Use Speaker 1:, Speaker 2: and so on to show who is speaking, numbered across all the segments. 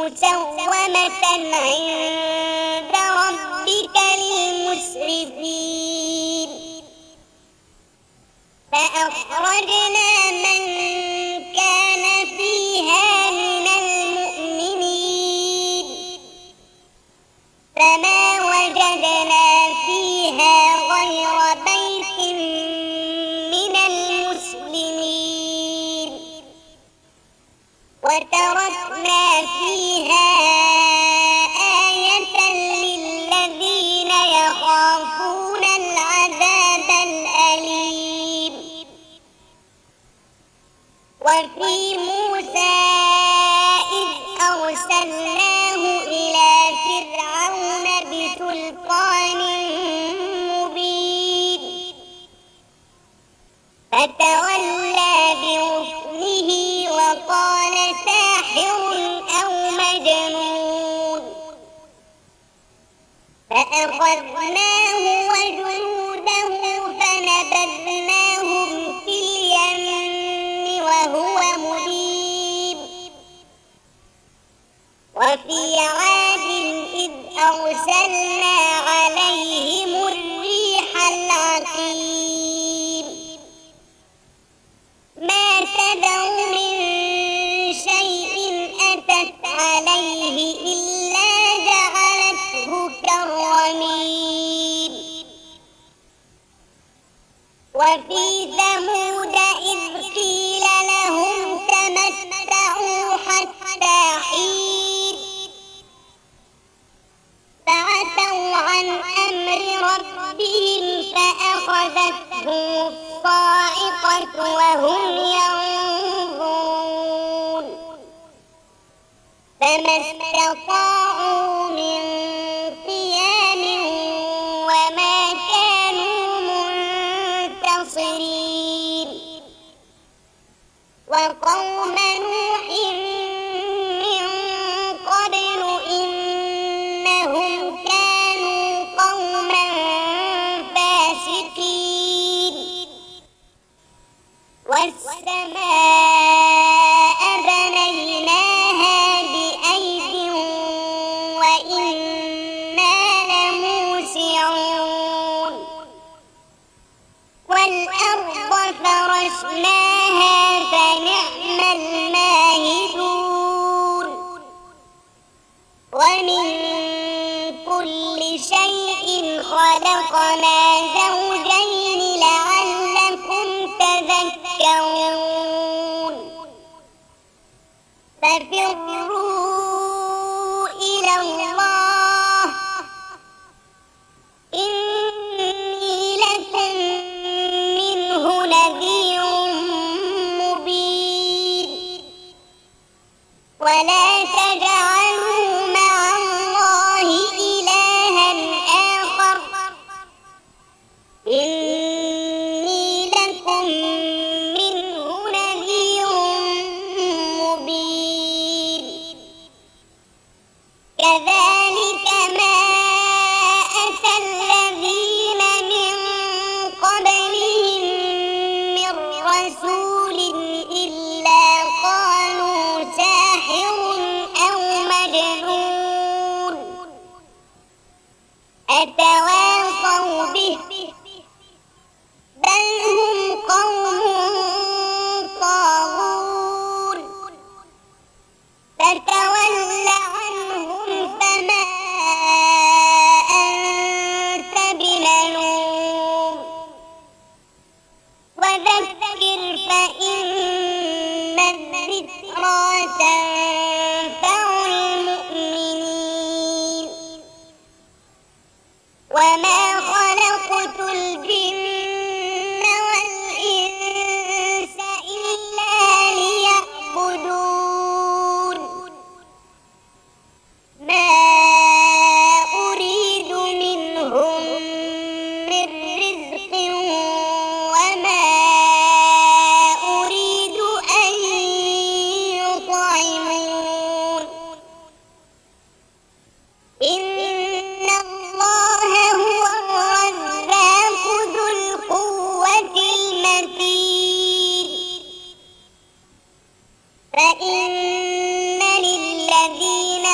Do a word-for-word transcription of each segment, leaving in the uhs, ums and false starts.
Speaker 1: مسومة عند ربك للمسرفين فأخرجنا من كان فيها من المؤمنين فما وجدنا فيها غير بيت من المسلمين وتركنا فيها آية للذين يخافون العذاب الأليم وفي موسى إذ أرسلناه إلى فرعون بسلطان مبين فتولى بركنه وقال ساحر أو مجنون فأخذناه وجنوده فنبذناهم في اليم وهو مليم وفي عاد إذ أرسلنا عليهم الريح العقيم ما تذر من شيء أتت عليه إلا جعلته كالرميم وفي ثمود إذ قيل لهم تمتعوا حتى حين فعتوا عن أمر ربهم فأخذتهم الصاعقة وهم ينظرون فما استطاعوا من قيام وما كانوا منتصرين وقوم نوح من قبل إنهم كانوا قوما فاسقين والسماء بنيناها بأيد وإنا لموسعون والأرض فرشناها فنعم الماهدون ومن كل شيء خلقنا زوجين لعلكم تذكرون ففروا إلى الله إني لكم منه نذير مبين ولا تجعلوا مع الله إلها آخر إني لكم منه نذير مبين كذلك ما أتى الذين من قبلهم من رسول إلا قالوا ساحر أو مجنون أتواصوا به بل هم قوم طاغون فتول عنهم فما أنت بملوم وذكر فإن الذكرى تنفع المؤمنين وما خلقت الجن والإنس إلا ليعبدون ما أريد منهم من رزق وما أريد أن يطعمون إن الله هو الرزاق ذو القوة المتين فإن للذين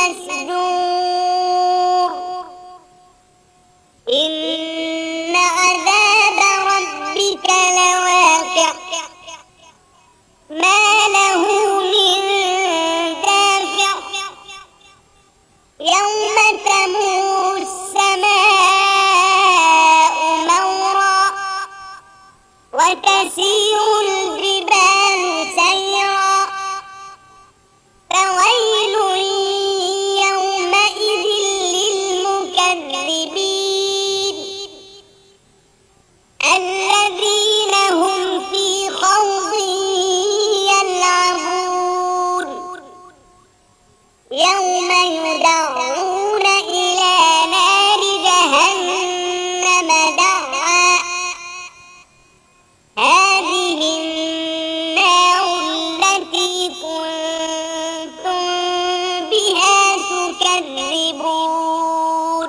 Speaker 1: مسجور إن عذاب ربك لواقع ما له من دافع يوم تمور السماء مورا وتسير الجبال سيرا فويل يومئذ للمكذبين الذين هم في خوض يلعبون يوم يدعون إلى نار جهنم دعا هذه النار التي كنتم بها تكذبون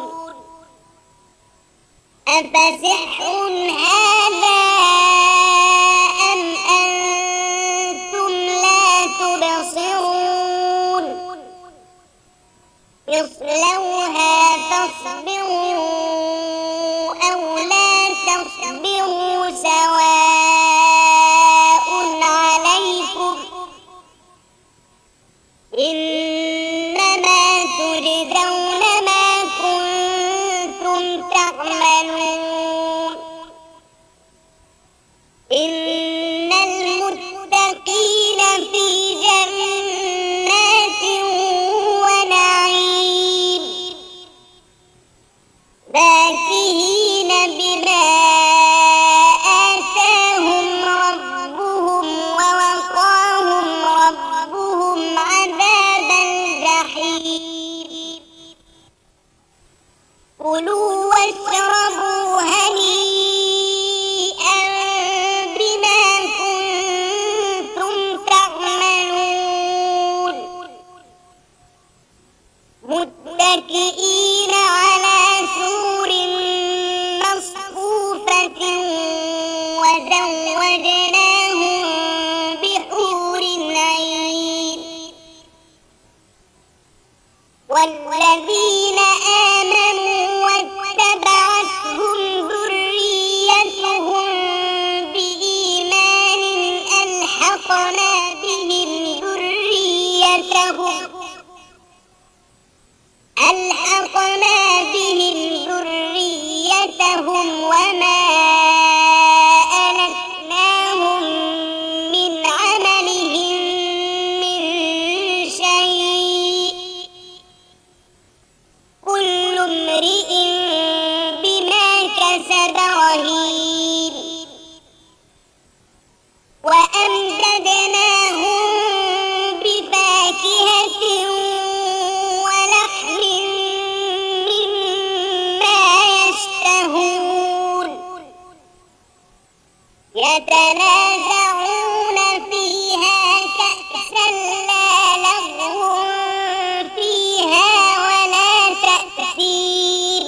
Speaker 1: أفسحر هذا أم أنتم لا تبصرون اصلوها فاصبروا أو لا تصبروا سواء عليكم إنما تجزون ما كنتم تعملون إن المتقين في جنات ونعيم فاكهين بما آتاهم ربهم ووقاهم ربهم عذاب الجحيم كلوا واشربوا هنيئا بما كنتم تعملون متكئين على سور مصفوفة وزوجناهم بحور عين والذين آمنوا واتبعتهم ذريتهم بإيمان ألحقنا بهم ذريتهم ألحقنا بهم ذريتهم وما ألتناهم من عملهم من شيء كل امرئ بما كسب رهين وأمددناهم بفاكهة ولحم مما يشتهون يتنازعون فيها كأسا لا لغو فيها ولا تأثيم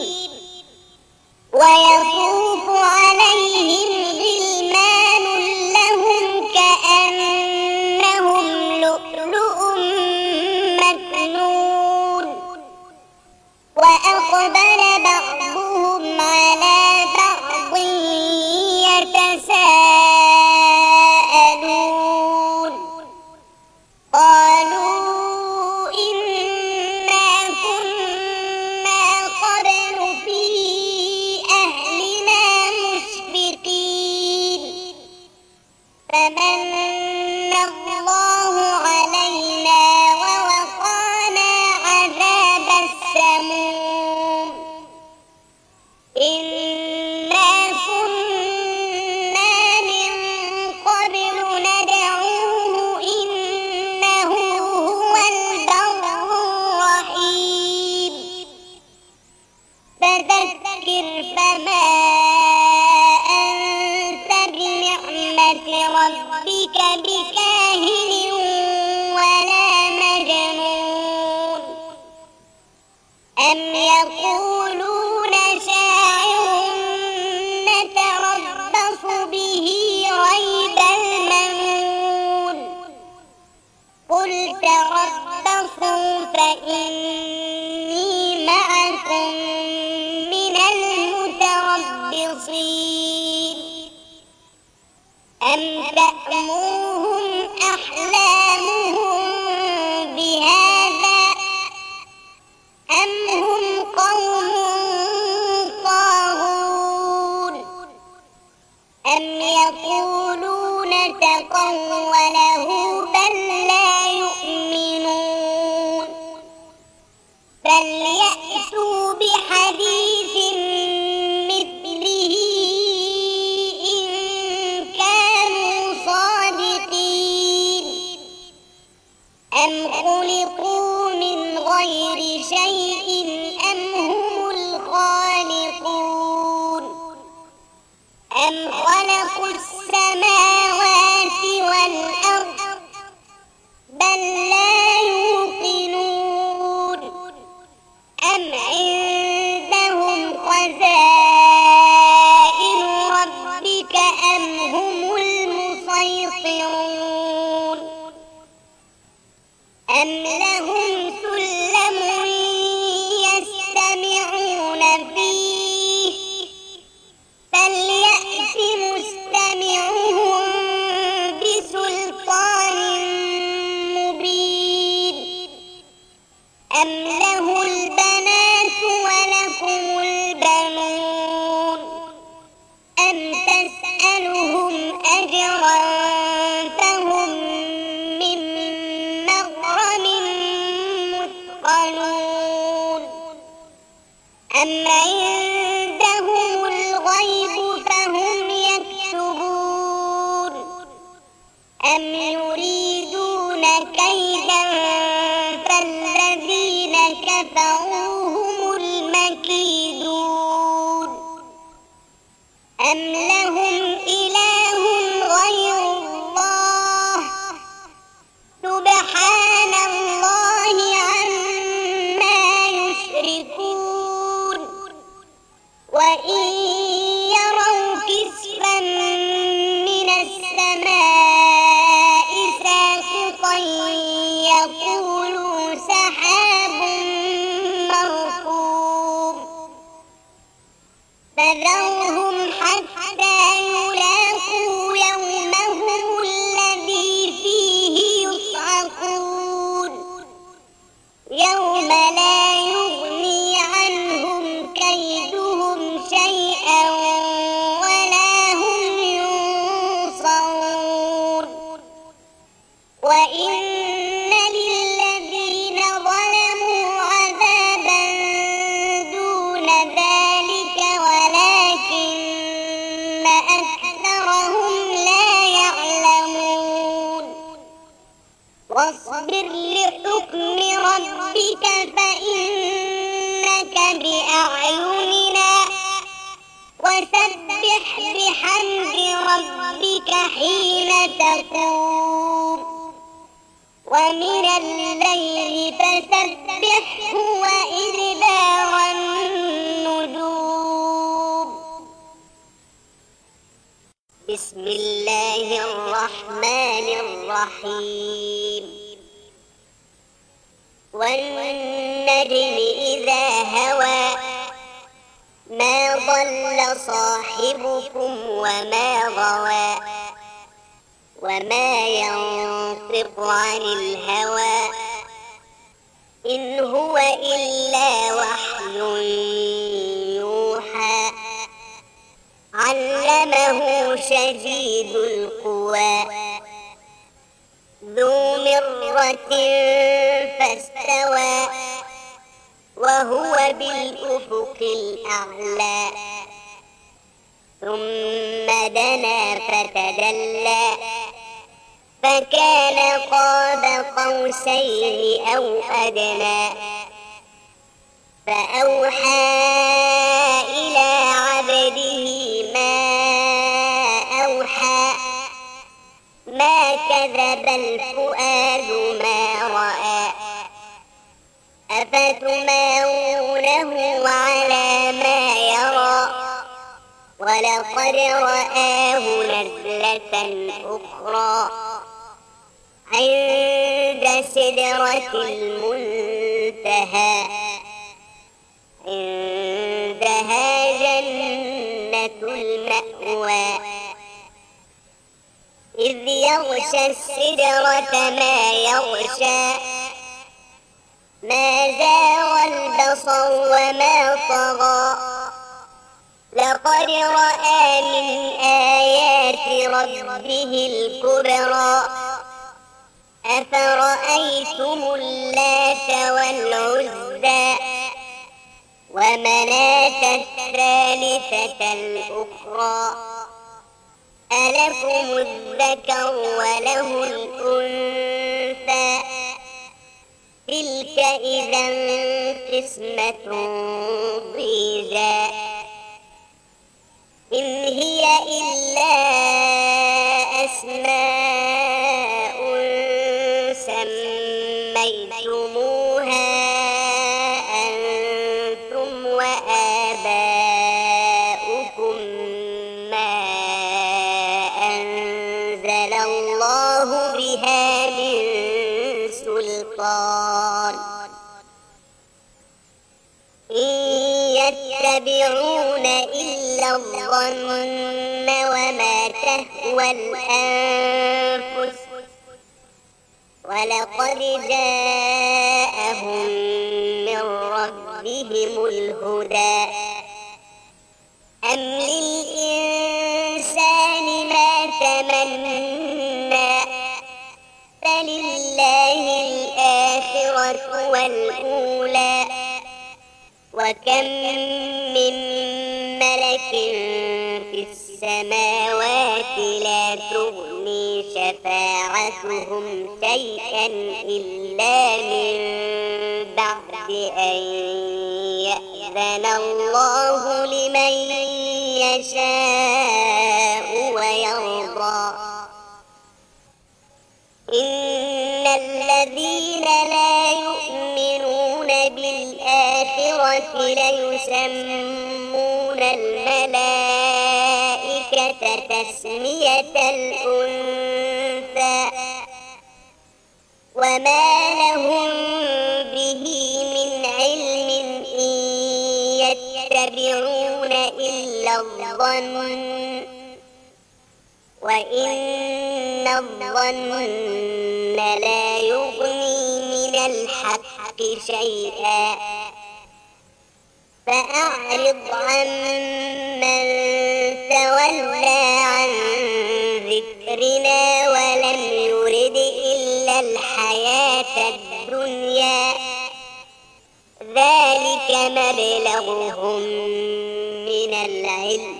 Speaker 1: ويطوف عليهم غلمان لهم كأنهم لؤلؤ مكنون وأقبل بعضهم على بعض يتساءلون قالوا إنا كنا قبل في أهلنا مشفقين فمن الله علينا ووقانا عذاب السموم إنا كنا من قبل ندعوه إنه هو البر الرحيم فذكر فما أنت بنعمة ربك بكاهن ولا مجنون أم يقولون شاعر نتربص به ريب المنون قل تربصوا فإن تأمرهم أحلامهم بهذا أم هم قوم طاغون أم يقولون تقوله بل لا يؤمنون فليأتوا بحديث مثله إن كانوا صادقين أم خلقوا من غير شيء أم هم الخالقون أم خلقوا السماوات والأرض بل لا يوقنون أم عندهم خزائن ربك أم هم المسيطرون أم لهم سلم يستمعون فيه فليأت مستمعهم بسلطان مبين أم له البنات ولكم البنون أم تسألهم أجرا فهم من مغرم مثقلون أم عندهم الغيب فهم يكتبون أم يريدون كيدا فالذين كفروا هم المكيدون أم لهم إله غير الله سبحان الله عما يشركون وإن يروا كسفا من السماء ساقطا يقولوا سحاب مركوم فذرهم حتى يلاقوا يومهم الذي فيه يصعقون يوم لا يغني عنهم كيدهم شيئا ولا هم ينصرون وإن للذين ظلموا عذابا دون ذلك ولكن أكثرهم لا يعلمون واصبر لحكم ربك فإنك بأعيننا وسبح بحمد ربك حين تقوم ومن الليل فسبحه وإدبار النجوم بسم الله الرحمن الرحيم والنجم إذا هوى ما ضل صاحبكم وما غوى وما ينطق عن الهوى إن هو إلا وحي يوحى علمه شديد القوى ذو مرة فاستوى وهو بالأفق الأعلى ثم دنا فتدلى فكان قاب قوسين أو أدنى فأوحى إلى عبده ما أوحى ما كذب الفؤاد ما رأى أفتمارونه على ما يرى ولقد رآه نزلة أخرى عند سدرة المنتهى عندها جنة المأوى إذ يغشى السدرة ما يغشى ما زاغ البصر وما طغى لقد رأى من آيات ربه الكبرى أفرأيتم اللات والعزى ومناة الثالثة الأخرى ألكم الذكر وله الأنثى تلك إذا قسمة ضيزى إن هي إلا أسماء سميتموها أنتم وآباؤكم ما أنزل الله بها من سلطان إن يتبعون إلا الظن وما تهوى الأنفس ولقد جاءهم من ربهم الهدى أم للإنسان ما تمنى فلله الآخرة والأولى وكم من ملك في السماوات لا تغني شفاعتهم شيئا إلا من بعد أن يأذن الله لمن يشاء ويرضى إن الذين لا يؤمنون بالآخرة ليسمون الملائكة تسمية الأنثى وما لهم به من علم إن يتبعون إلا الظن وإن الظن لا يغني من الحق شيئا فأعرض عن من تولى عن ذكرنا ولم يرد إلا الحياة الدنيا ذلك مبلغهم من العلم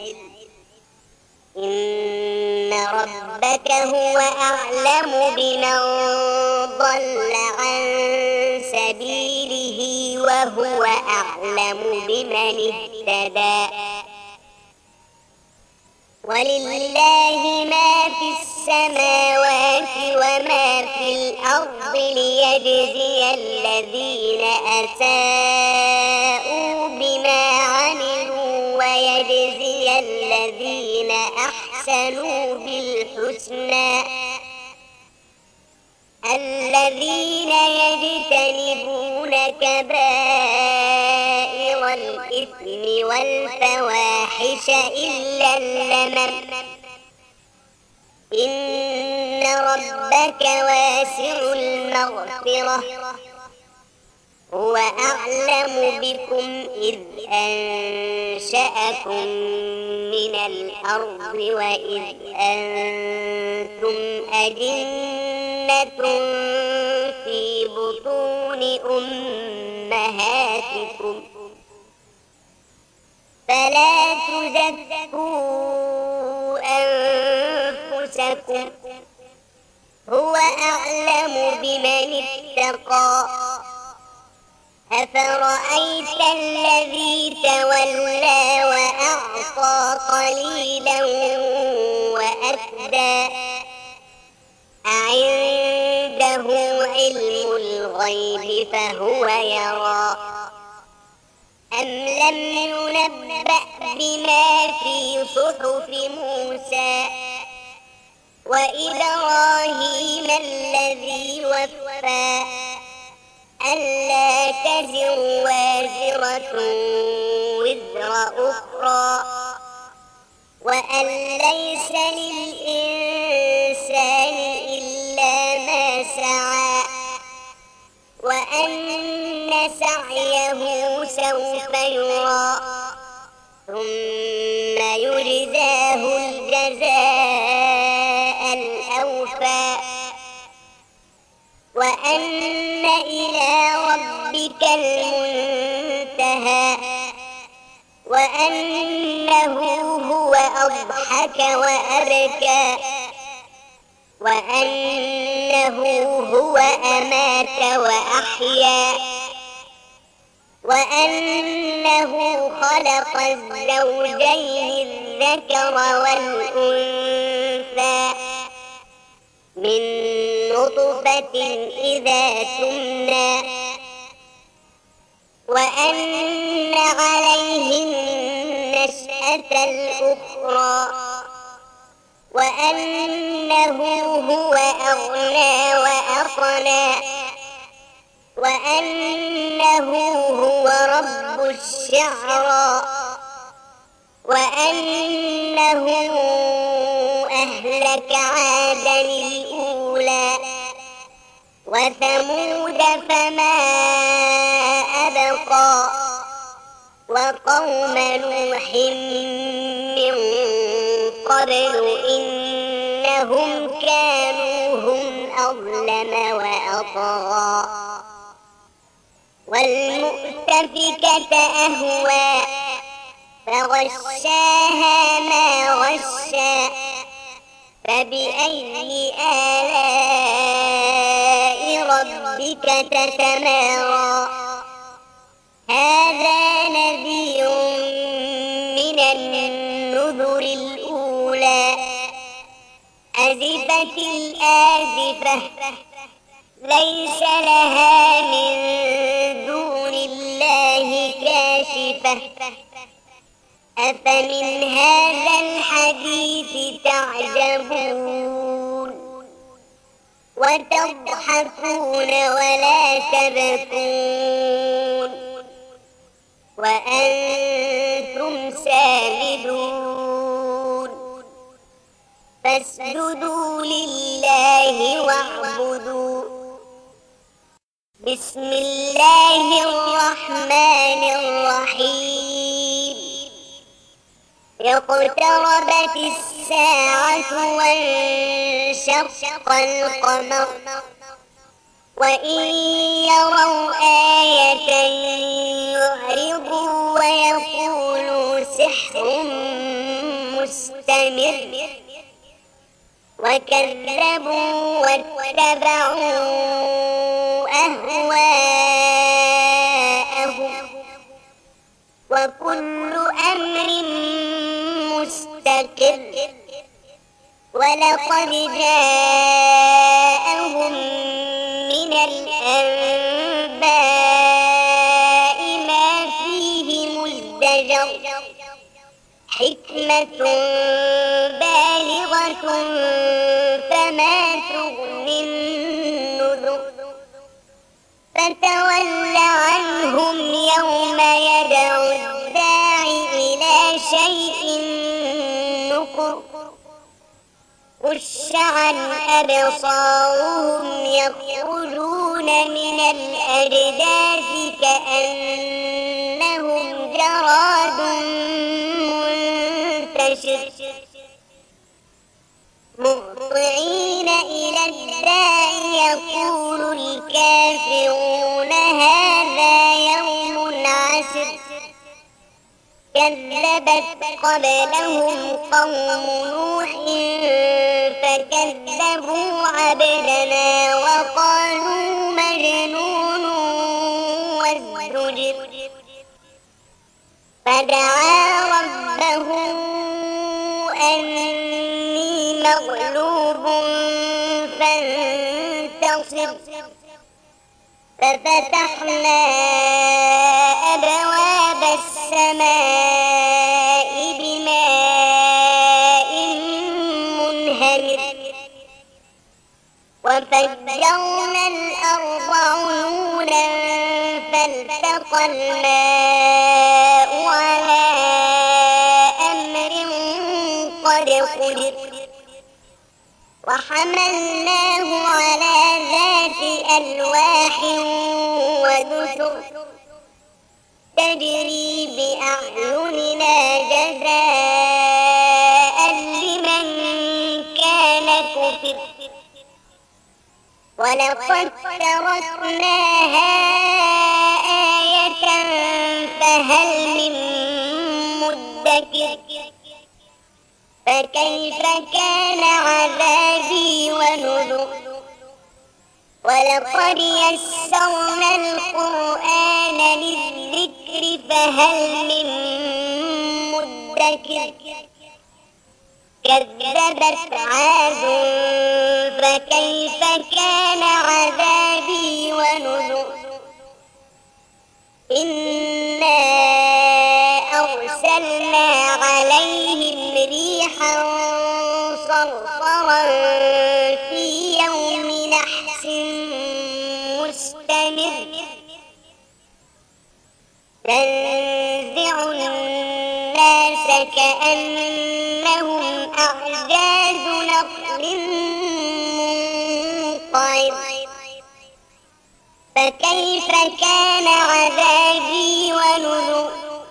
Speaker 1: إن ربك هو أعلم بمن ضل عن سبيله وهو أعلم بمن اهتدى ولله ما في السماوات وما في الأرض ليجزي الذين أساءوا بما عملوا ويجزي الذين أحسنوا بالحسنى الذين يجتنبون كبائر الإثم والفواحش إلا اللمم إن ربك واسع المغفرة هو أعلم بكم إذ أنشأكم من الأرض وإذ أنتم أجنة في بطون أمهاتكم فلا تزكوا أنفسكم هو أعلم بمن اتقى أفرأيت الذي تولى وأعطى قليلا وأكدى أعنده علم الغيب فهو يرى أم لم ينبأ بما في صحف موسى وإبراهيم الذي وفى ألا تزر وازرة وزر أخرى وأن ليس للإنسان الإنسان إلا ما سعى وأن سعيه سوف يرى ثم يجزاه الجزاء الأوفى وأن إلى ربك المنتهى وأنه هو أضحك وأبكى وأنه هو أمات وأحيا وأنه خلق الزوجين الذكر والأنثى من نطفة إذا تمنى وأن عليه النشأة الأخرى وأنه هو أغنى وأقنى وأنه هو رب الشعرى وأنه أهلك عادا الأولى وثمود فما أبقى وقوم نوح من قبل إنهم كانوا هم أظلم وأطغى والمؤتفكة أهوى فغشاها ما غشى فبأي آلاء ربك تتمارى هذا نذير من النذر الأولى أزفت الآزفة ليس لها من دون الله كاشفة أفمن هذا الحديث تعجبون وتضحكون ولا تبكون وأنتم سامدون فاسجدوا لله واعبدوا بسم الله الرحمن الرحيم اقتربت الساعة وانشق القمر وإن يروا آية يعرضوا ويقولوا سحر مستمر وكذبوا واتبعوا أهواءهم وكل أمر مستقر ولقد جاءهم من الأنباء ما فيه مزدجر حكمة بالغة فما تغني النذر فتول عنهم يوم يدعو الداعي إلى شيء نكر خش عن أبصارهم يخرجون من الأجداث كأنهم جراد منتشر مهطعين إلى الداع يقول الكافرون هذا يوم عسر كذبت قبلهم قوم نوح فكذبوا عبدنا وقالوا مجنون وازدجر فدعا ربه أني مغلوب فانتصر ففتحنا أبواب السماء بماء منهمر وفجرنا الأرض عيونا فالتقى الماء على أمر قد قدر وحملناه على ذات ألواح ودسر تجري بأعيننا جزاء لمن كان كفر ولقد تركناها آية فهل من مدكر فكيف كان عذابي ونذر ولقد يسرنا القرآن للذكر فهل من مدكر كذبت عاد فكيف كان عذابي ونذر إنا أرسلنا عليهم ريحا صرصرا في يوم نحس مستمر تنزع الناس كأنهم أعجاز نخل منقعر فكيف كان عذابي ونذر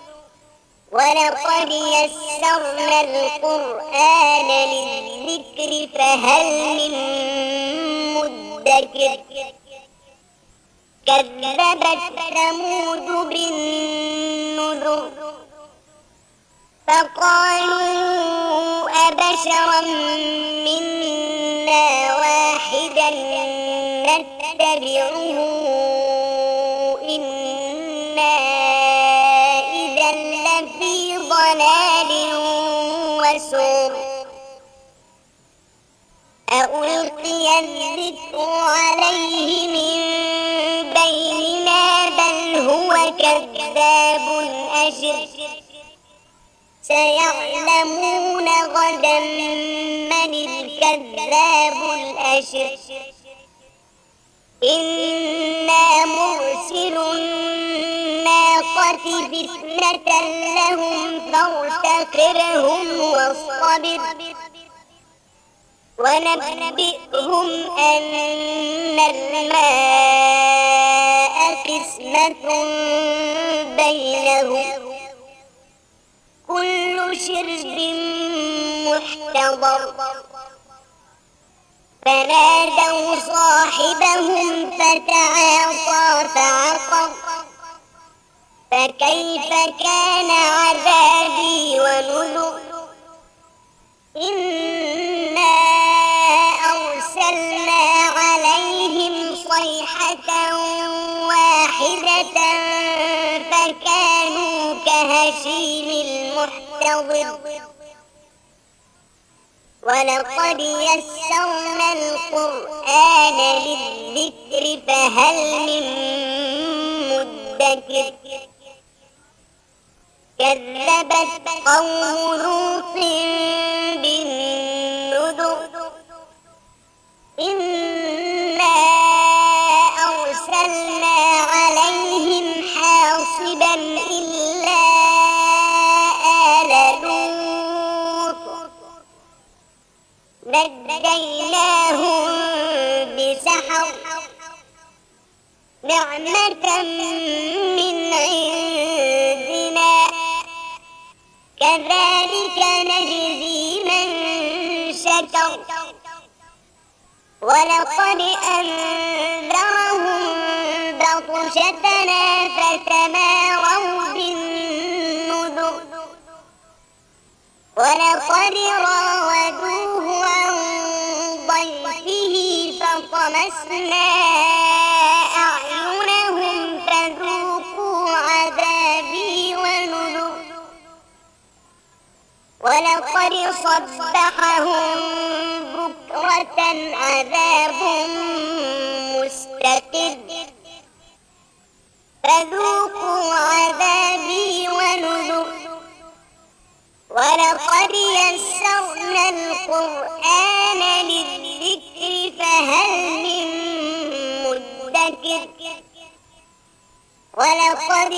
Speaker 1: ولقد يسرنا القرآن للذكر فهل من مدكر كذبت ثمود بالنذر فقالوا أبشرا منا واحدا نتبعه إنا إذا لفي ضلال وسعر ألقي الذكر عليه من بيننا بل هو كذاب أشر سيعلمون غدا من الكذاب الأشر إنا مرسل الناقة فتنة لهم فارتقبهم واصطبر ونبئهم أن الماء قسمة بينهم كل شرب محتضر فنادوا صاحبهم فتعاطى فعقر فكيف كان عذابي ونذر إنا أرسلنا عليهم صيحة واحدة فكانوا كهشيم المحتضر ولقد يسرنا القرآن للذكر فهل من مدكر كذبت قوم لوط بالنذر إنا أرسلنا عليهم حاصبا إلا آل لوط نجيناهم بسحر نعمة من عندنا كذلك نجزي من شكر ولقد أنذرهم بطشتنا فتماروا بالنذر ولقد راودوه عن ضيفه فطمسنا أعينهم فذوقوا عذابي ونذر ولقد صبحهم بكرة عذاب مستقر فذوقوا عذابي ونذر ولقد يسرنا القرآن للذكر فهل من مدكر ولقد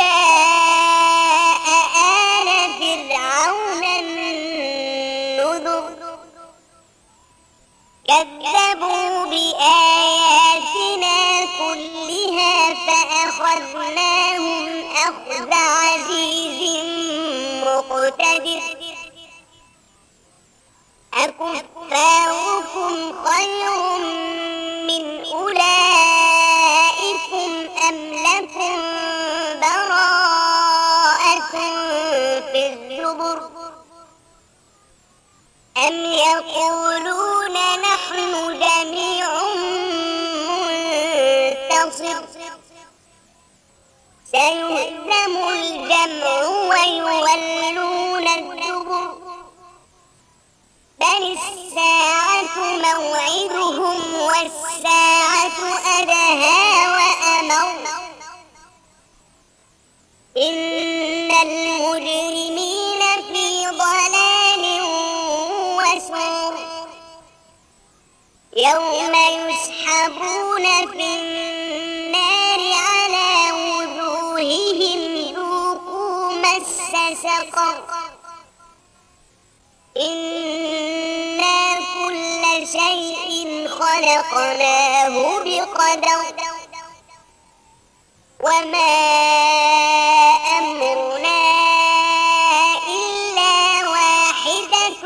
Speaker 1: جاء آل فرعون النذر بآياتنا كلها فأخذناهم أخذ عزيز مقتدر أكفاركم خير من أولئكم أم لكم براءة في الزبر أم يقولون نحن جميع منتصر سيهزم الجمع ويولون الدبر بل الساعة موعدهم والساعة أدهى وأمر إن المجرمين في ضلال وسعر يوم يسحبون في النار على وجوههم ذوقوا مس سقر إنا كل شيء خلقناه بقدر وما أمرنا إلا واحدة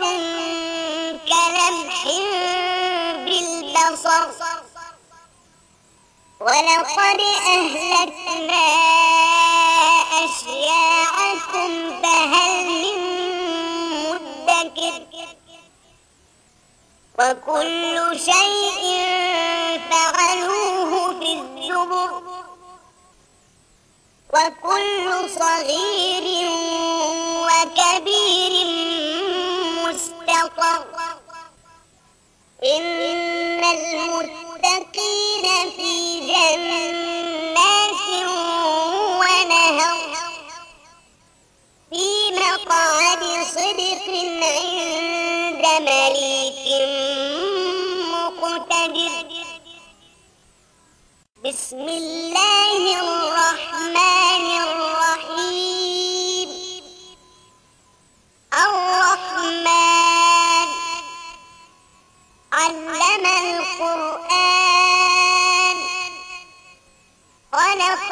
Speaker 1: كلمح بالبصر ولقد أهلكنا أشياعكم فهل من مدكر وكل شيء فعلوه في الزبر وكل صغير وكبير مستقر إن المتقين في جنات ونهر في مقعد صدق عند مليك مقتدر بسم الله الرحمن الرحيم الرحمن علم القرآن خلق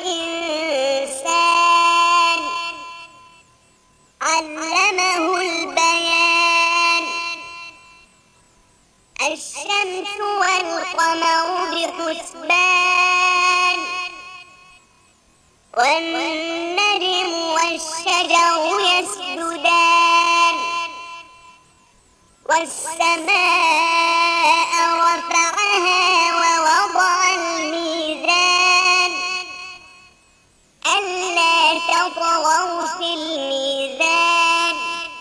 Speaker 1: الإنسان علمه البيان الشمس والقمر بحسبان والنجم والشجر يسجدان والسماء رفعها ووضع الميزان ألا تطغوا في الميزان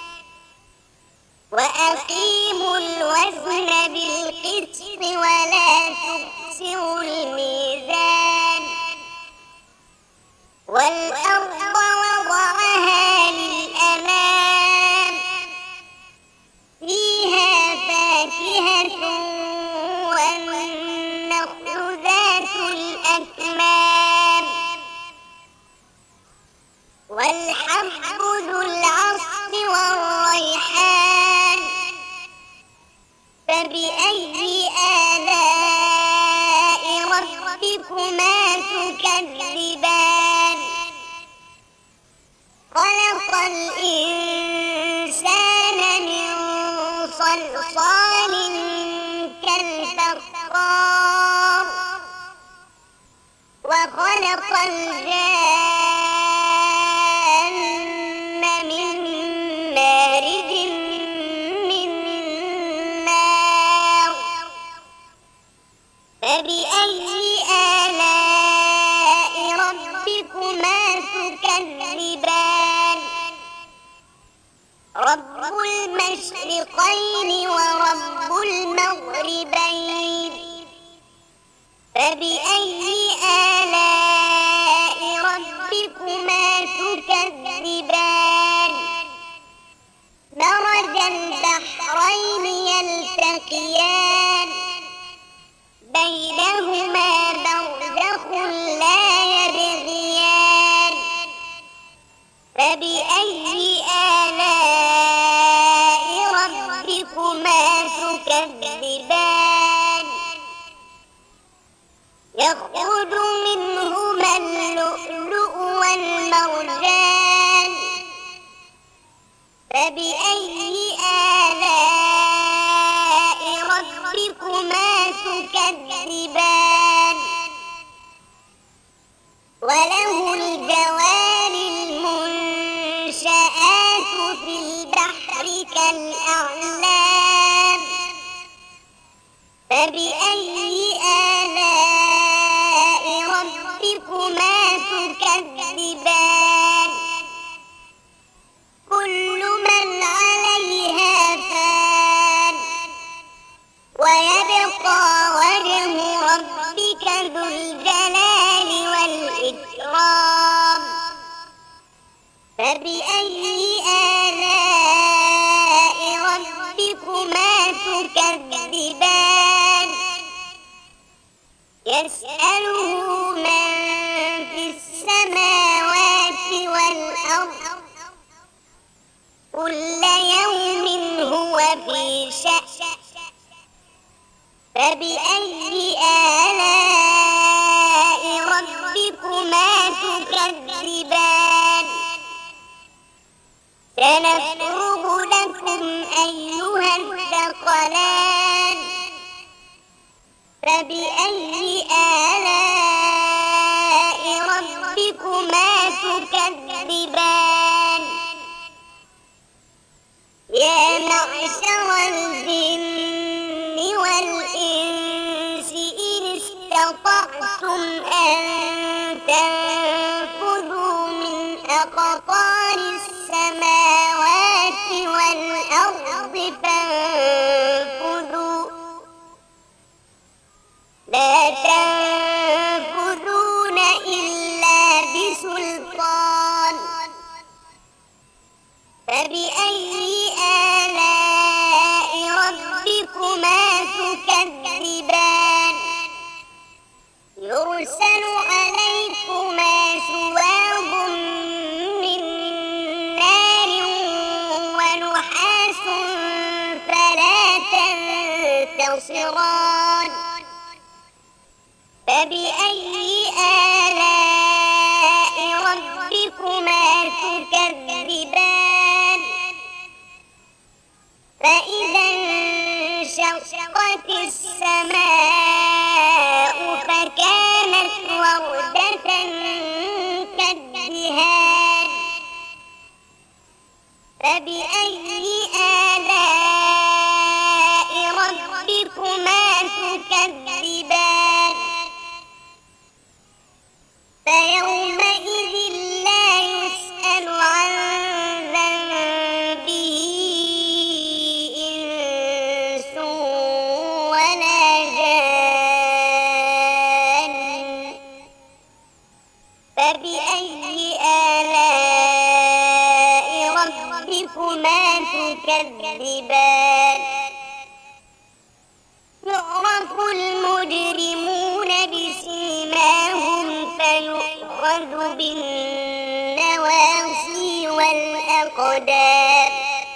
Speaker 1: وأقيموا الوزن بالقسط ولا تخسروا الميزان والأرض وضعها للأنام فيها فاكهة والنخل ذات الأكمام والحب ذو العصف والريحان فبأي آلاء ربكما تكذبان خلق الإنسان من صلصال كالفخار وخلق الجان من مارج من نار فبأي آلاء ربكما تكذبان رب المشرقين ورب المغربين فبأي آلاء ربكما تكذبان مرج البحرين يلتقيان بينهما برزخ لا يبغيان فبأي آلاء ربكما تكذبان وله الجوار المنشآت في البحر كالأعلام فبأي آلاء ربكما تكذبان كل من عليها فان ويبقى وجه ربك ذو الجلال والإكرام فبأي آلاء ربكما تكذبان يسأله من في السماوات والأرض كل يوم هو في شأن فبأي آلاء ربكما تكذبان سنفرغ لكم أيها الثقلان فبأي آلاء ربكما تكذبان يا معشر الجن والإنس إن استطعتم أن تنفذوا من أقطار السماوات والأرض فانفذوا لا تنفذون إلا بسلطان فبأي آلاء ربكما تكذبان يرسل عليكما شواظ من نار ونحاس فلا تنتصران فبأي آلاء ربكما تكذبان فإذا انشقت السماء فكانت وردة كالدهان فبأي آلاء ربكما تكذبان فيومئذ لا يسأل عن ذنبه إنس ولا جان فبأي آلاء ربكما تكذبان يعرف المجرمون بسيماهم فيؤخذ بالنواصي والأقدام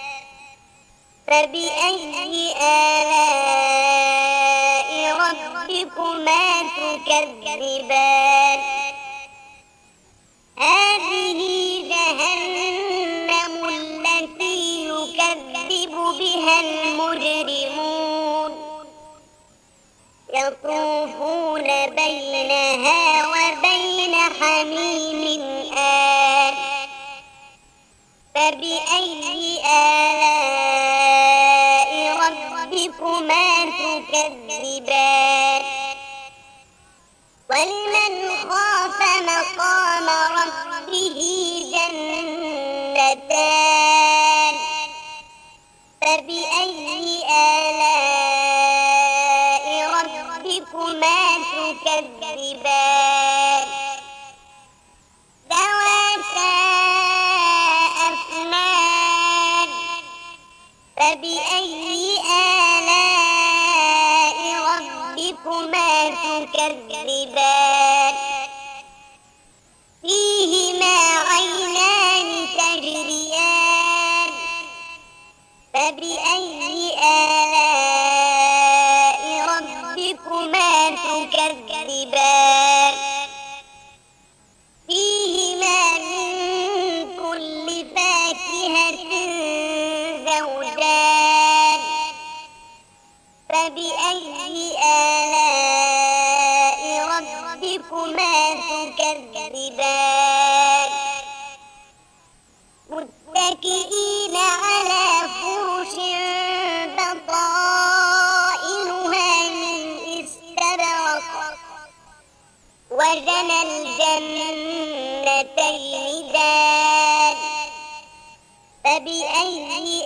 Speaker 1: فبأي آلاء ربكما تكذبان هذه جهنم التي يكذب بها المجرمون يطوفون بينها وبين حميم آن فبأي آلاء ربكما تكذبان ولمن خاف مقام ربه جنتان فبأي آلاء ربكما تكذبان ذواتا أفنان فبأي آلاء ربكما تكذبان فيهما عينان تجريان فبأي دان متكئين على فرش بطائنها من استبرق وجنى الجنتين دان فبأي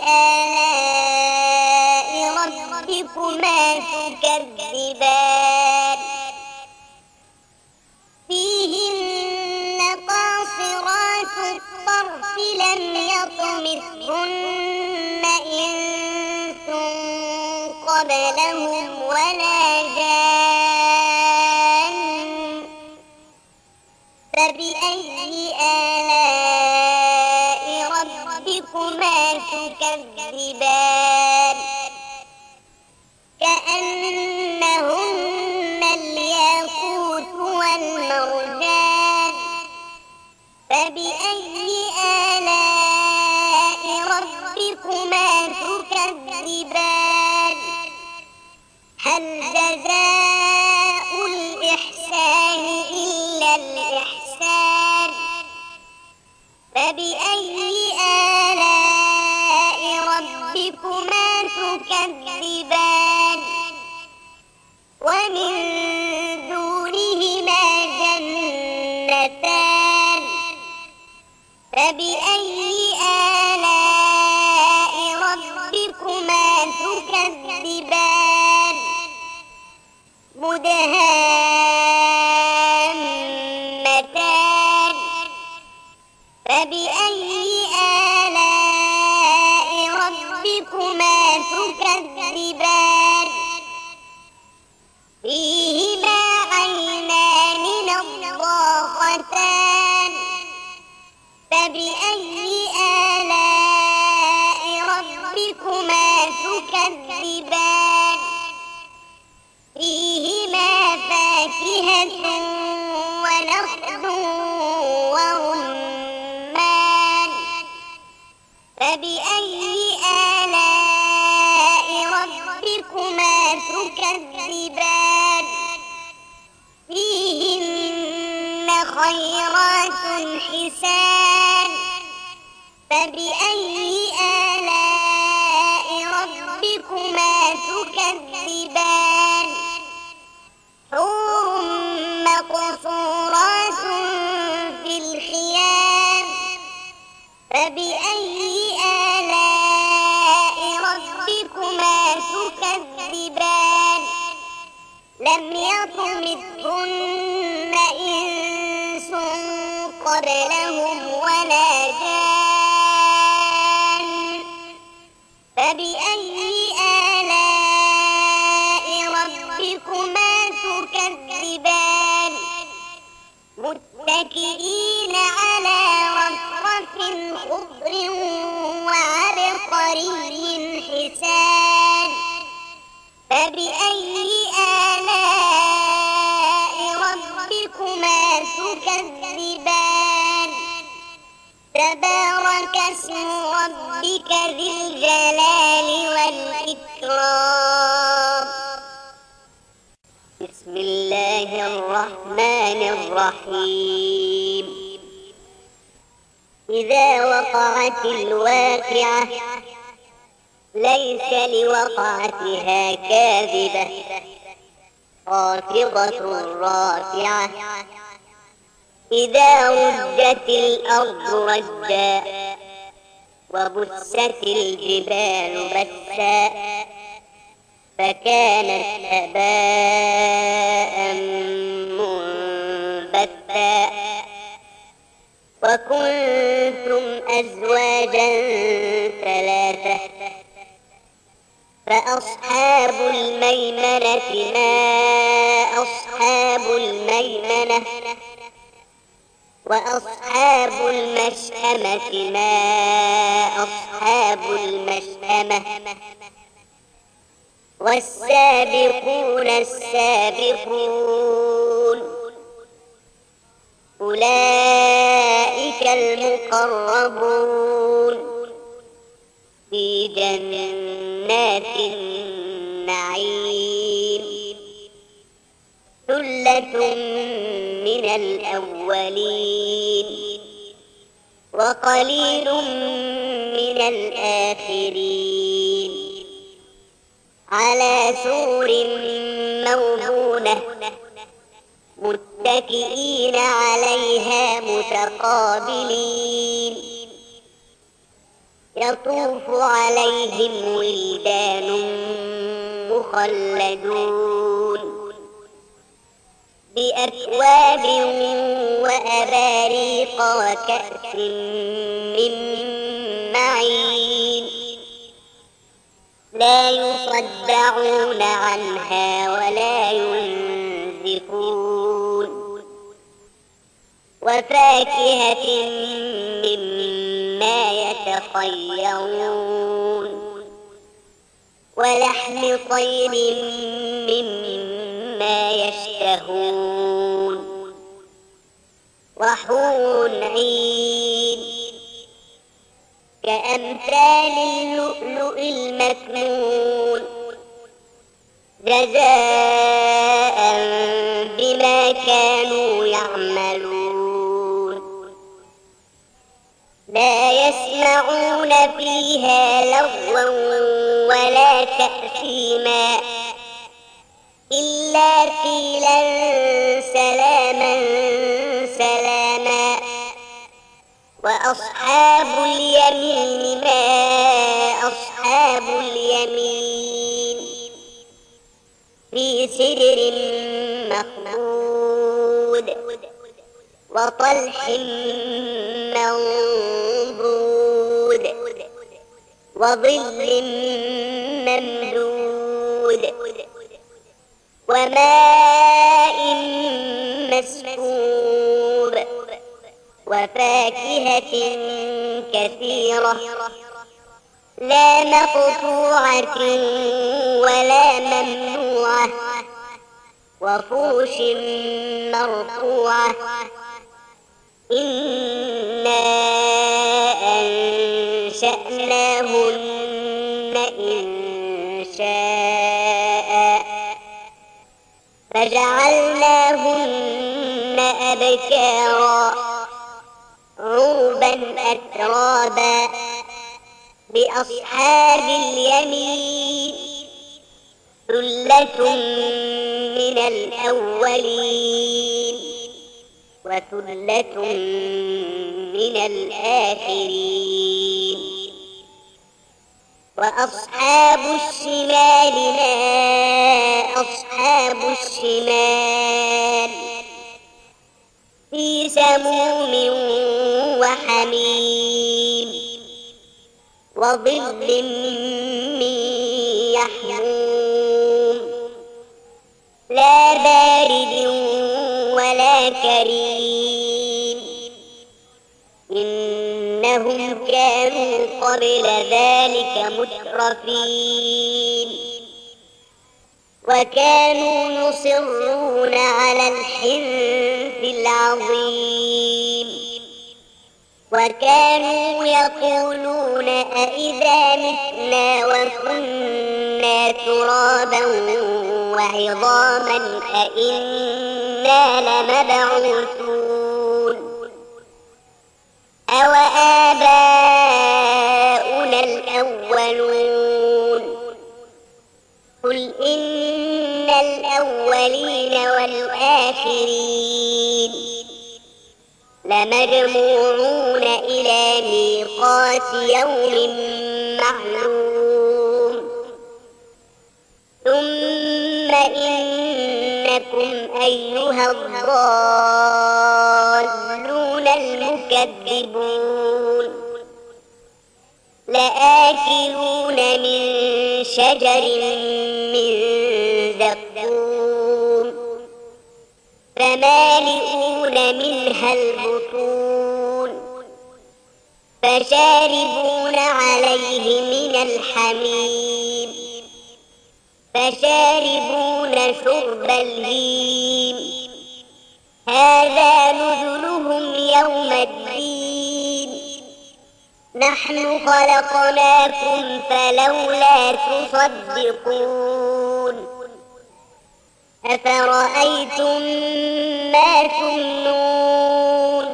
Speaker 1: آلاء ربكما تكذبان فيهن قاصرات الطرف لم يطمثهن إنس قبلهم ولا جان فبأي آلاء ربكما تكذبان كأنهن الياقوت والمرجان فبأي آلاء ربكما تكذبان هل جزاء الإحسان إلا الإحسان فبأي آلاء ربكما تكذبان ومن دونهما جنتان فبأي آلاء ربكما تكذبان مدهامتان فبأي آلاء ربكما تكذبان فيهما عينان نضاختان فبأي آلاء ربكما تكذبان فيهما فاكهة ونخل ورمان فبأي آلاء ربكما تكذبان فيهن خيرات حسان فبأي آلاء ربكما تكذبان حور مقصورات في الخيام فبأي آلاء ربكما تكذبان لم يطمثهن إنس قبلهم ولا جان فبأي آلاء ربكما تكذبان متكئين على رفرف خضر وعبقري حسان فبأي آلاء ربكما تكذبان تبارك اسم ربك ذي الجلال والإكرام بسم الله الرحمن الرحيم إذا وقعت الواقعة ليس لوقعتها كاذبة خافضة رافعة إذا رجت الأرض رجا وبست الجبال بسا فكانت هباء منبثا وكنتم أزواجا ثلاثة فأصحاب الميمنة ما أصحاب الميمنة وأصحاب المشأمة ما أصحاب المشأمة والسابقون السابقون أولئك المقربون في جنات النعيم ثلة من الأولين وقليل من الآخرين على سور موضونة متكئين عليها متقابلين يطوف عليهم ولدان مخلدون بأكواب وأباريق وكأس من معين لا يصدعون عنها ولا ينزفون وفاكهة مما يتخيرون ولحم طير مما يشتهون وحور عين كأمثال اللؤلؤ المكنون جزاء بما كانوا يعملون لا يسمعون فيها لغوا ولا تأثيما إلا قيلا سلاما سلاما وأصحاب اليمين ما أصحاب اليمين في سدر مخضود وطلح منضود وظل ممدود وماء مسكوب وفاكهة كثيرة لا مقطوعة ولا ممنوعة وفرش مرفوعة إنا أنشأناهن إنشاء فجعلناهن أبكارا عربا أترابا بأصحاب اليمين ثلة من الأولين وثلة من الآخرين وأصحاب الشمال ما أصحاب الشمال في سموم وحميم وظل من يحموم لا بارد ولا كريم إنهم كانوا قبل ذلك مترفين وكانوا يصرون على الحنث العظيم وكانوا يقولون أئذا متنا وكنا ترابا وعظاما أئنا لمبعوثون أوآباؤنا الأولون قل إن الأولين والآخرين لمجموعون إلى ميقات يوم معلوم ثم إنكم أيها الضالون المكذبون لآكلون من شجر من زقوم فمالئون منها البطون فشاربون عليه من الحميم فشاربون شرب الهيم هذا نزلهم يوم الدين نحن خلقناكم فلولا تصدقون أفرأيتم ما تمنون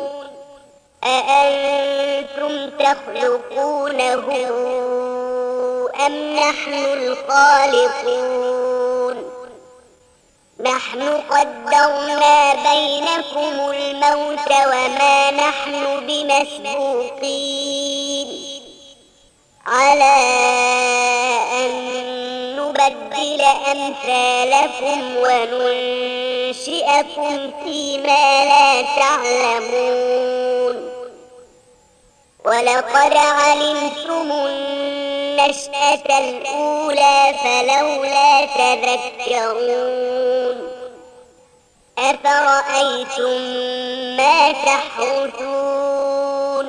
Speaker 1: أأنتم تخلقونه أم نحن الخالقون نحن قدرنا بينكم الموت وما نحن بمسبوقين على أن نبدل أمثالكم وننشئكم فيما لا تعلمون ولقد علمتم النشأة الأولى فلولا تذكرون أفرأيتم ما تحرثون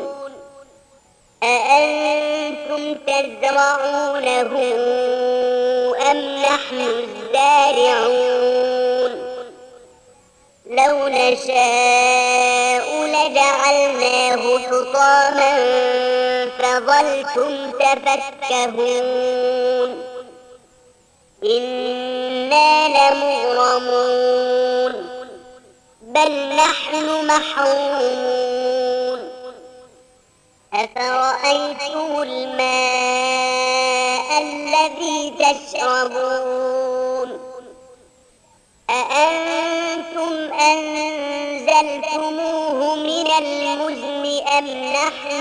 Speaker 1: أأنتم تزرعونه أم نحن الزارعون لو نشاء لجعلناه حطاما فظلتم تفكهون إنا لمغرمون بل نحن محرومون أفرأيتم الماء الذي تشربون أأنتم أنزلتموه من المزن أم نحن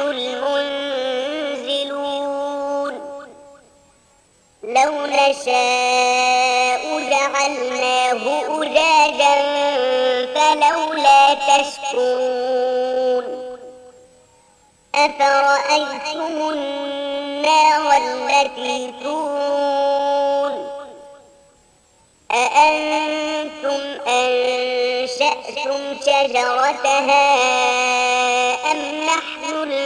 Speaker 1: المنزلون لو نشاء جعلناه أجاجا فلولا تشكرون أفرأيتم النار التي تورون أأنتم أنشأتم شجرتها أم نحن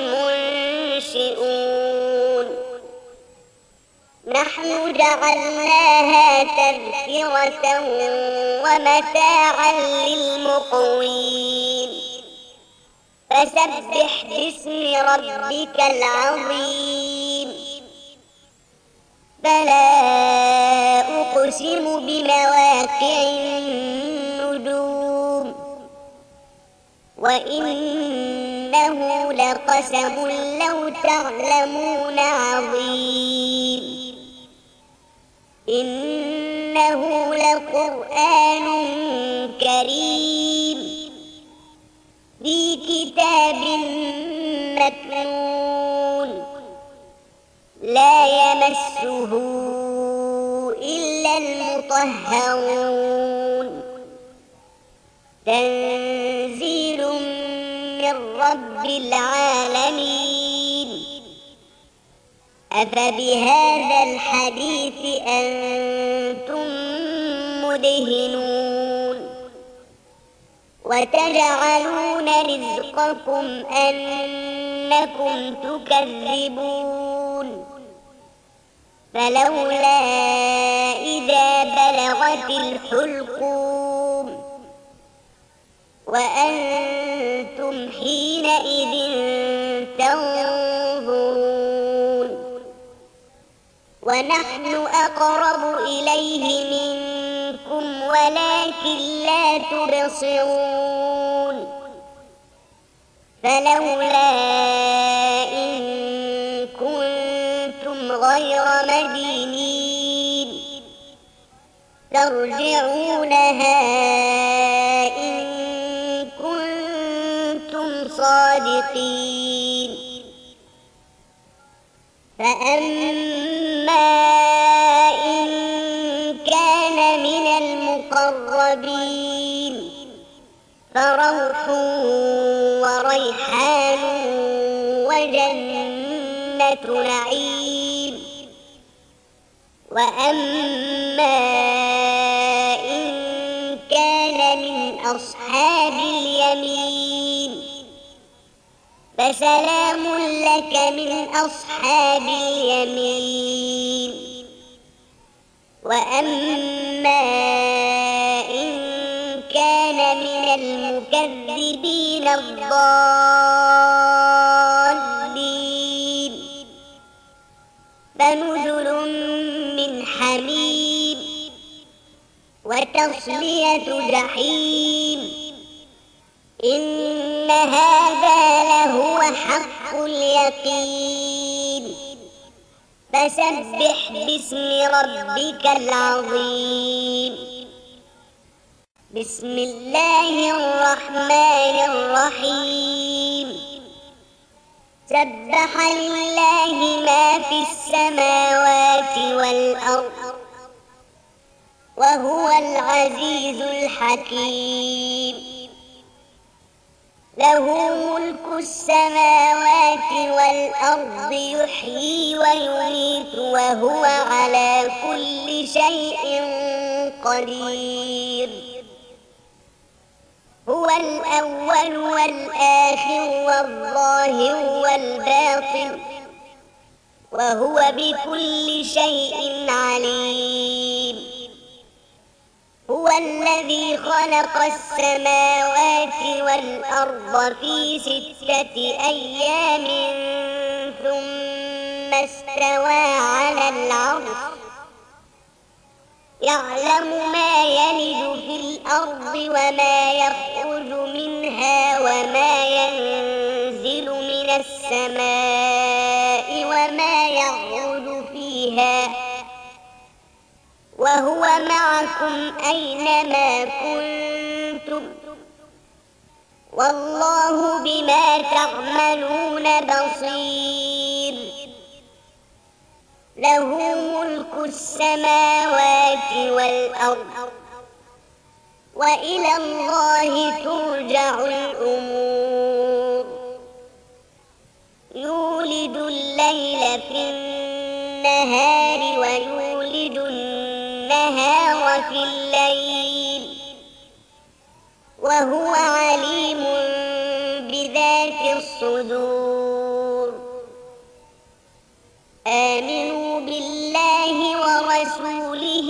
Speaker 1: المنشئون نحن جعلناها تذكرة ومتاعا للمقوين فسبح باسم ربك العظيم فلا أقسم بمواقع النجوم وإنه لقسم لو تعلمون عظيم إنه لقرآن كريم في كتاب مكنون لا يمسه إلا المطهرون تنزيل من رب العالمين أفبهذا الحديث أنتم مدهنون وتجعلون رزقكم أنكم تكذبون فلولا إذا بلغت الحلقوم وأنتم حينئذ تنظرون ونحن أقرب إليه منكم ولكن لا تبصرون فلولا إن كنتم غير مدينين ترجعونها إن كنتم صادقين فأما إن كان من المقربين فروح وريحان وجنة نعيم وأما إن كان من أصحاب اليمين فسلام لك من أصحاب اليمين وأما إن كان من المكذبين الضالين فنزل من حميم وتصلية جحيم إن هذا لهو حق اليقين فسبح باسم ربك العظيم بسم الله الرحمن الرحيم سبح لله ما في السماوات والأرض وهو العزيز الحكيم له ملك السماوات والأرض يحيي ويميت وهو على كل شيء قدير هو الأول والآخر والظاهر والباطن وهو بكل شيء عليم هو الذي خلق السماوات والأرض في ستة أيام ثم استوى على العرش يعلم ما يلج في الأرض وما يخرج منها وما ينزل من السماء وما يعرج فيها وهو معكم أينما كنتم والله بما تعملون بصير له ملك السماوات والأرض وإلى الله ترجع الأمور يولد الليل في النهار ويولد النهار في الليل وهو عليم بذات الصدور آمنوا بالله ورسوله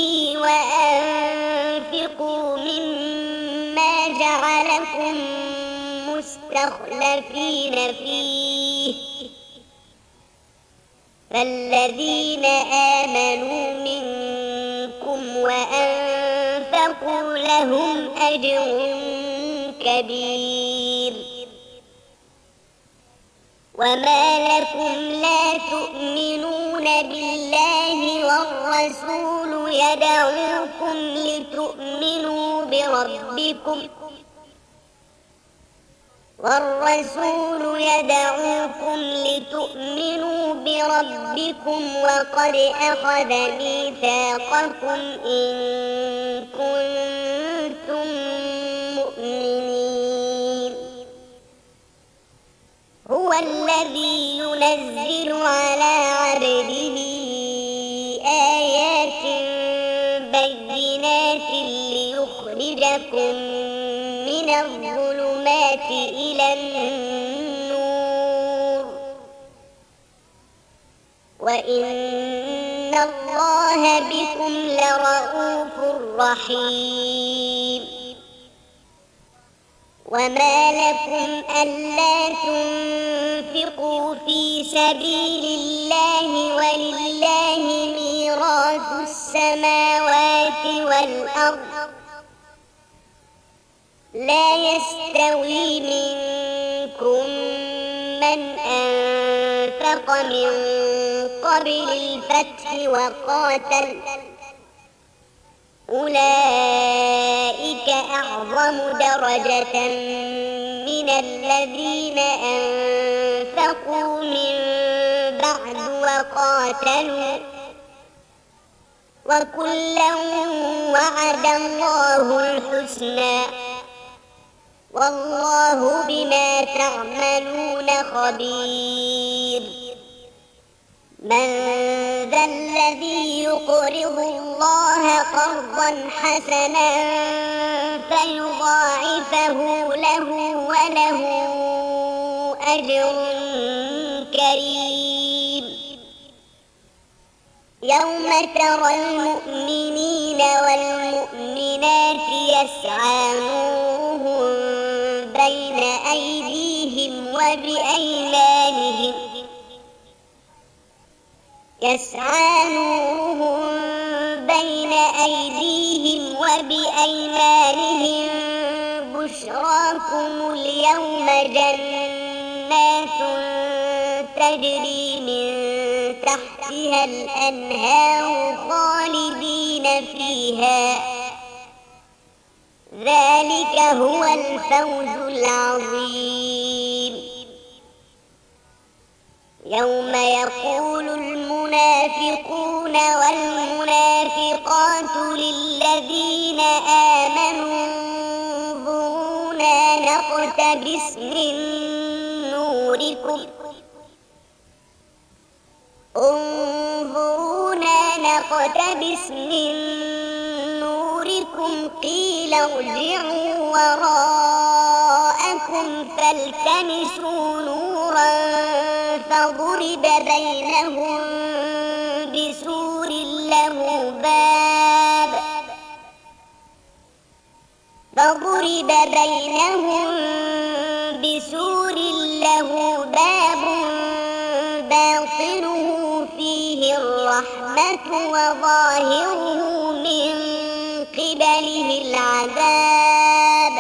Speaker 1: وأنفقوا مما جعلكم مستخلفين فيه فالذين آمنوا منكم وأنفقوا لهم أجر كبير وما لكم لا تؤمنون بالله والرسول يدعوكم لتؤمنوا بربكم والرسول يدعوكم لتؤمنوا بربكم وقد أخذ ميثاقكم إن كنتم مؤمنين هو الذي ينزل على عبده آيات بينات ليخرجكم من الظلمات إلى النور وإن الله بكم لرءوف رحيم وما لكم ألا تنفقوا في سبيل الله ولله ميراث السماوات والأرض لا يستوي منكم من أنفق من قبل الفتح وقاتل أولئك أعظم درجة من الذين أنفقوا من بعد وقاتلوا وكلا وعد الله الحسنى والله بما تعملون خبير من ذا الذي يقرض الله قرضا حسنا فيضاعفه له وله أجر كريم يوم ترى المؤمنين والمؤمنات يسعى نورهم بين أيديهم وبأيمانهم يسعى نورهم بين أيديهم وبأيمانهم بشراكم اليوم جنات تجري من تحتها الأنهار خالدين فيها ذلك هو الفوز العظيم. يوم يقول المنافقون والمنافقات للذين آمنوا انظرونا نقتبس من نوركم انظرونا نقتبس من نوركم قيل ارجعوا وراءكم فالتمسوا نورا فضرب بينهم بسور له باب فضرب بينهم بسور له باب باطنه فيه الرحمة وظاهره من قبله العذاب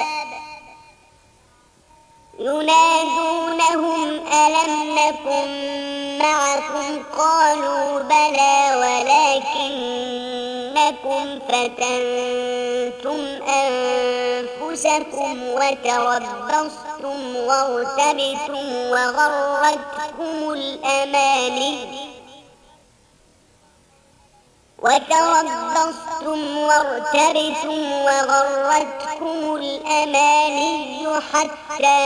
Speaker 1: ينادونهم ألم نكن معكم قالوا بلى ولكنكم فتنتم أنفسكم وتربصتم وارتبتم وغرتكم الأماني وتربصتم وارتبتم وغرتكم الأماني حتى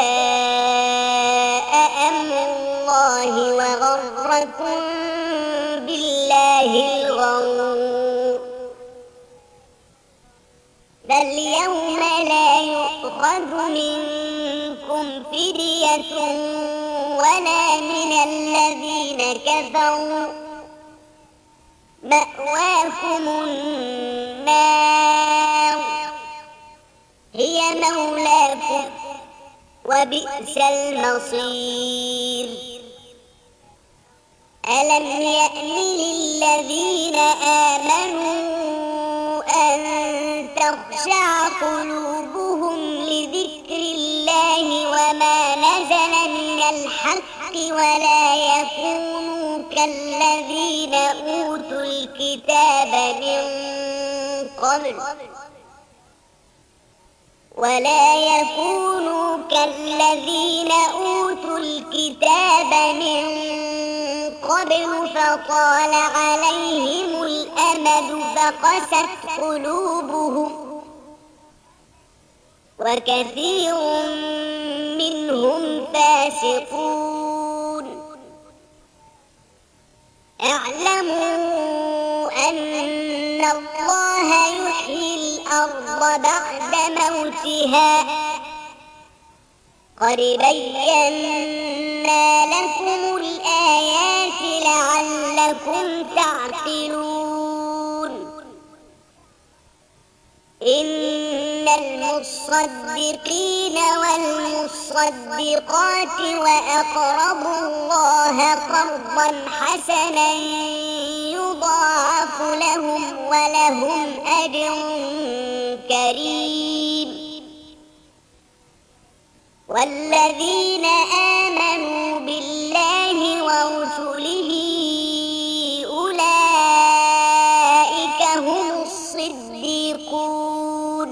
Speaker 1: جاء أمر الله وغركم بالله الغرور فاليوم لا يؤخذ منكم فدية ولا من الذين كفروا مأواكم النار هي مولاكم وبئس المصير. ألم يأن للذين آمنوا أن تخشع قلوبهم لذكر الله وما نزل من الحق ولا يكونوا كالذين أوتوا الكتاب من قبل ولا يكونوا كالذين أوتوا الكتاب من قبل فطال عليهم الأمد فقست قلوبهم وكثير منهم فاسقون. اعلموا أن الله يحيي الأرض بعد موتها قد بينا لكم الآيات لعلكم تعقلون. إن المصدقين والمصدقات وأقرضوا الله قرضا حسنا يضاعف لهم ولهم أجر كريم. والذين آمنوا بالله ورسله أولئك هم الصديقون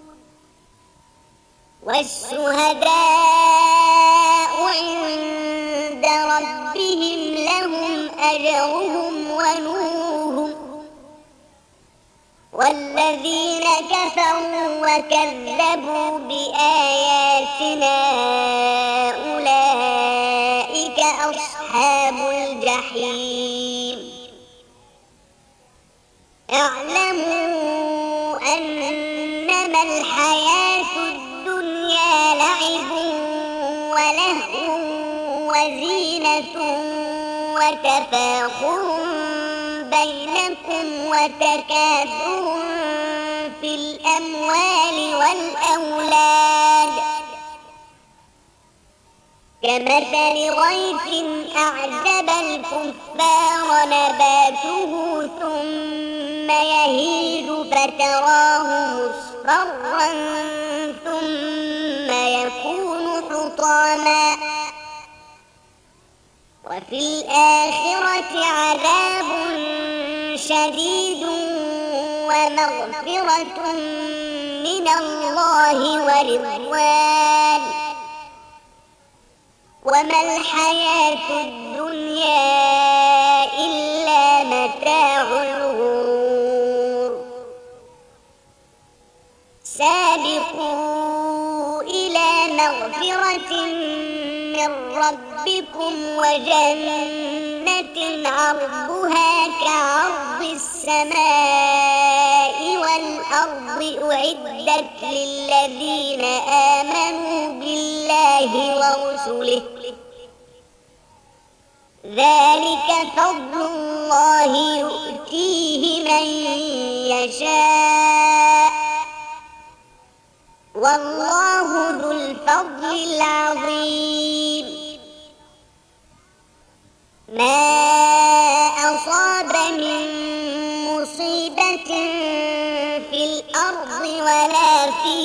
Speaker 1: والشهداء عند ربهم لهم أجرهم ونورهم. والذين كفروا وكذبوا بآياتنا أولئك أصحاب الجحيم. اعلموا أنما الحياة الدنيا لعب ولهو وزينة وتفاخر بينكم وتكاثر في الأموال والأولاد كمثل غيث أعجب الكفار نباته ثم ثم يهيج فتراه مصفرا ثم يكون حطاما وفي الآخرة عذاب شديد ومغفرة من الله ورضوان وما الحياة الدنيا إلا متاع الغرور سابقوا إلى مغفرة من ربكم وجنة عرضها كعرض السماء والأرض أعدت للذين آمنوا بالله ورسله ذلك فضل الله يؤتيه من يشاء والله ذو الفضل العظيم ما أصاب من مصيبة في الأرض ولا في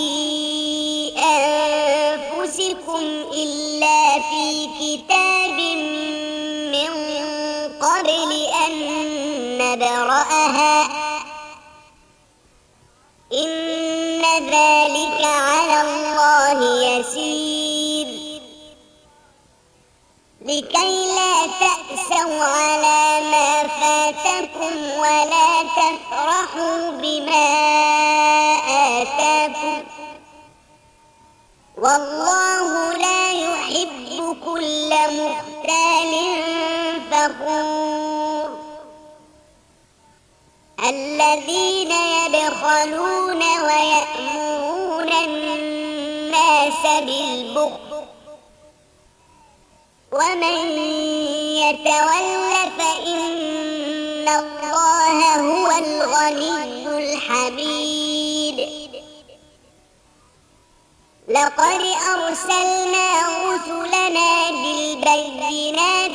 Speaker 1: أنفسكم إلا في كتاب من قبل أن نبرأها إن ذلك على الله يسير لكي لا تأسوا على ما فاتكم ولا تفرحوا بما آتاكم والله لا يحب كل مختال فخور الذين يبخلون ويأمرون الناس بالبخل ومن يتول فإن الله هو الغني الحميد لقد أرسلنا رسلنا بالبينات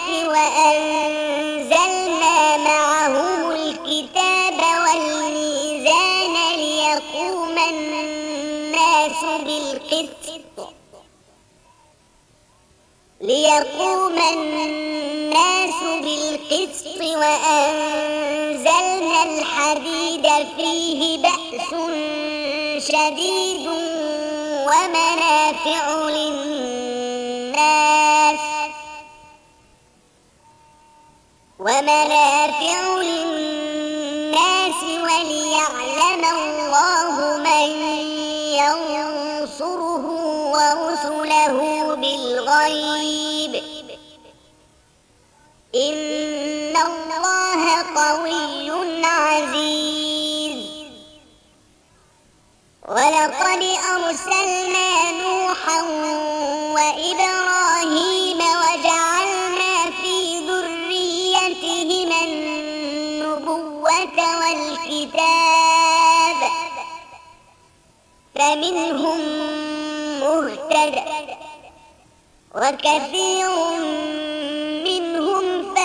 Speaker 1: وأنزلنا معهم الكتاب والميزان ليقوم الناس بالقسط ليقوم الناس بالقسط وأنزلنا الحديد فيه بأس شديد ومنافع للناس ومنافع للناس وليعلم الله من ينصره ورسله بالغيب إن الله قوي عزيز ولقد أرسلنا نوحا وإبراهيم وجعلنا في ذريتهما النبوة والكتاب فمنهم مهتد وكثير منهم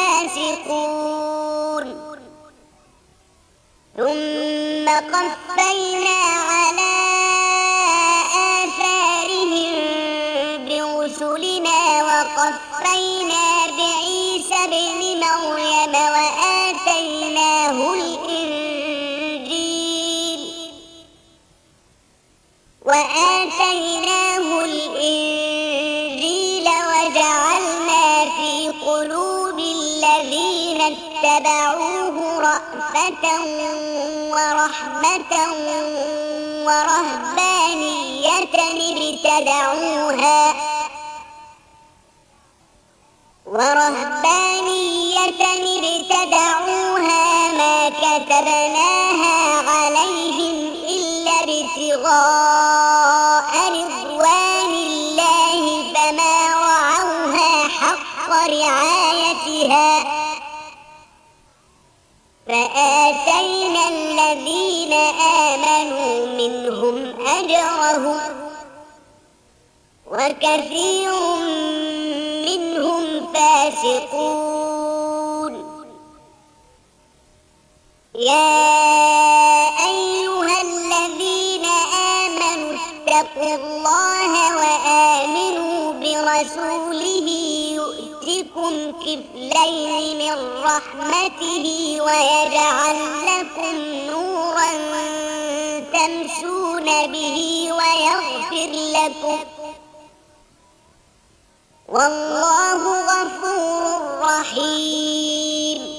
Speaker 1: فاسقون ثم قفينا على آثارهم برسلنا وقفينا بعيسى ابن مريم وآتيناه الإنجيل وآتيناه الإنجيل وجعلنا في قلوب الذين اتبعوه رأفة ورحمة ورهبانية ابتدعوها ورهبانية ابتدعوها ما كتبناها عليهم إلا ابتغاء رضوان الله فما رعوها حق رعايتها فآتينا الذين آمنوا منهم أجرهم وكثير منهم فاسقون يا يؤتكم كفلين من رحمته ويجعل لكم نورا تمشون به ويغفر لكم والله غفور رحيم.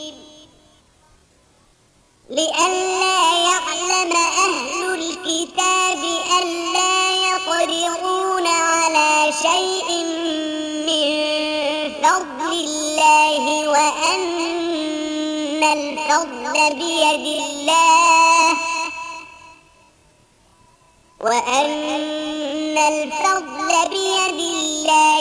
Speaker 1: لئلا يعلم أهل الكتاب ألا يقدرون على شيء من فضل الله وأن الفضل بيد الله وأن الفضل بيد الله